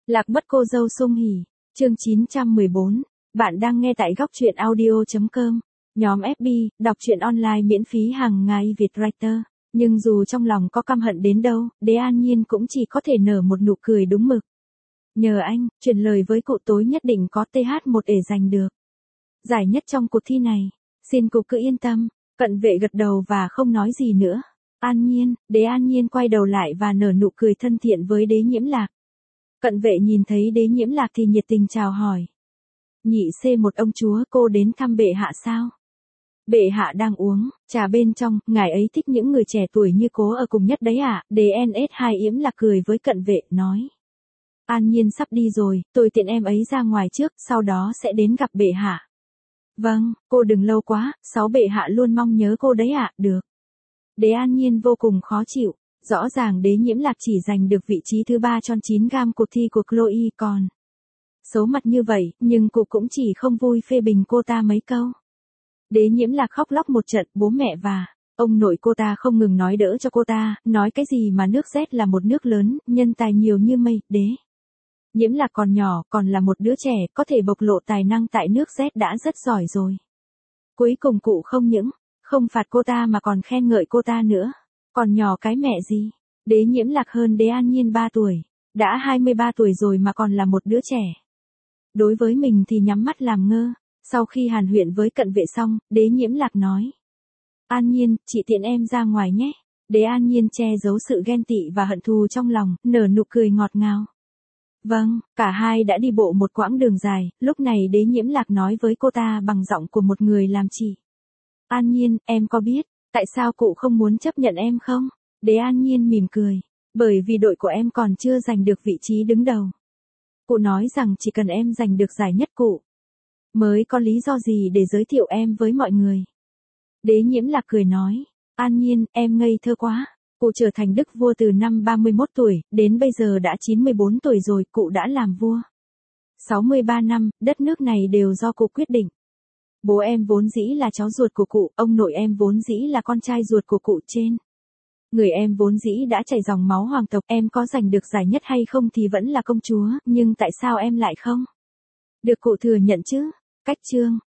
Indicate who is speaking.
Speaker 1: Lạc mất cô dâu Sung Hỉ, chương 914, bạn đang nghe tại góc truyện audio.com, nhóm FB, đọc truyện online miễn phí hàng ngày Việt Writer, nhưng dù trong lòng có căm hận đến đâu, Đế An Nhiên cũng chỉ có thể nở một nụ cười đúng mực. Nhờ anh, truyền lời với cụ tối nhất định có TH1 để giành được giải nhất trong cuộc thi này, xin cụ cứ yên tâm. Cận Vệ gật đầu và không nói gì nữa. An Nhiên, Đế An Nhiên quay đầu lại và nở nụ cười thân thiện với Đế Nhiễm Lạc. Cận Vệ nhìn thấy Đế Nhiễm Lạc thì nhiệt tình chào hỏi. Nhị C1 ông chúa, cô đến thăm bệ hạ sao? Bệ hạ đang uống trà bên trong, ngài ấy thích những người trẻ tuổi như cô ở cùng nhất đấy ạ. DNS2 Yễm Lạc cười với Cận Vệ, nói. An Nhiên sắp đi rồi, tôi tiện em ấy ra ngoài trước, sau đó sẽ đến gặp bệ hạ. Vâng, cô đừng lâu quá, sáu bệ hạ luôn mong nhớ cô đấy ạ. Được. Đế An Nhiên vô cùng khó chịu. Rõ ràng Đế Nhiễm Lạc chỉ giành được vị trí thứ 3 trong 9 gam cuộc thi của Chloe còn. Xấu mặt như vậy, nhưng cô cũng chỉ không vui phê bình cô ta mấy câu. Đế Nhiễm Lạc khóc lóc một trận, bố mẹ và ông nội cô ta không ngừng nói đỡ cho cô ta, nói cái gì mà nước Z là một nước lớn, nhân tài nhiều như mây. Đế Nhiễm Lạc còn nhỏ, còn là một đứa trẻ, có thể bộc lộ tài năng tại nước Z đã rất giỏi rồi. Cuối cùng cụ không những không phạt cô ta mà còn khen ngợi cô ta nữa. Còn nhỏ cái mẹ gì? Đế Nhiễm Lạc hơn Đế An Nhiên 3 tuổi. Đã 23 tuổi rồi mà còn là một đứa trẻ. Đối với mình thì nhắm mắt làm ngơ. Sau khi hàn huyên với Cận Vệ xong, Đế Nhiễm Lạc nói. An Nhiên, chị tiện em ra ngoài nhé. Đế An Nhiên che giấu sự ghen tị và hận thù trong lòng, nở nụ cười ngọt ngào. Vâng, cả hai đã đi bộ một quãng đường dài, lúc này Đế Nhiễm Lạc nói với cô ta bằng giọng của một người làm chị. An Nhiên, em có biết tại sao cụ không muốn chấp nhận em không? Đế An Nhiên mỉm cười. Bởi vì đội của em còn chưa giành được vị trí đứng đầu. Cụ nói rằng chỉ cần em giành được giải nhất cụ mới có lý do gì để giới thiệu em với mọi người. Đế Nhiễm Lạc cười nói. An Nhiên, em ngây thơ quá. Cụ trở thành đức vua từ năm 31 tuổi, đến bây giờ đã 94 tuổi rồi, cụ đã làm vua 63 năm, đất nước này đều do cụ quyết định. Bố em vốn dĩ là cháu ruột của cụ, ông nội em vốn dĩ là con trai ruột của cụ trên. Người em vốn dĩ đã chảy dòng máu hoàng tộc, em có giành được giải nhất hay không thì vẫn là công chúa, nhưng tại sao em lại không được cụ thừa nhận chứ? Cách chương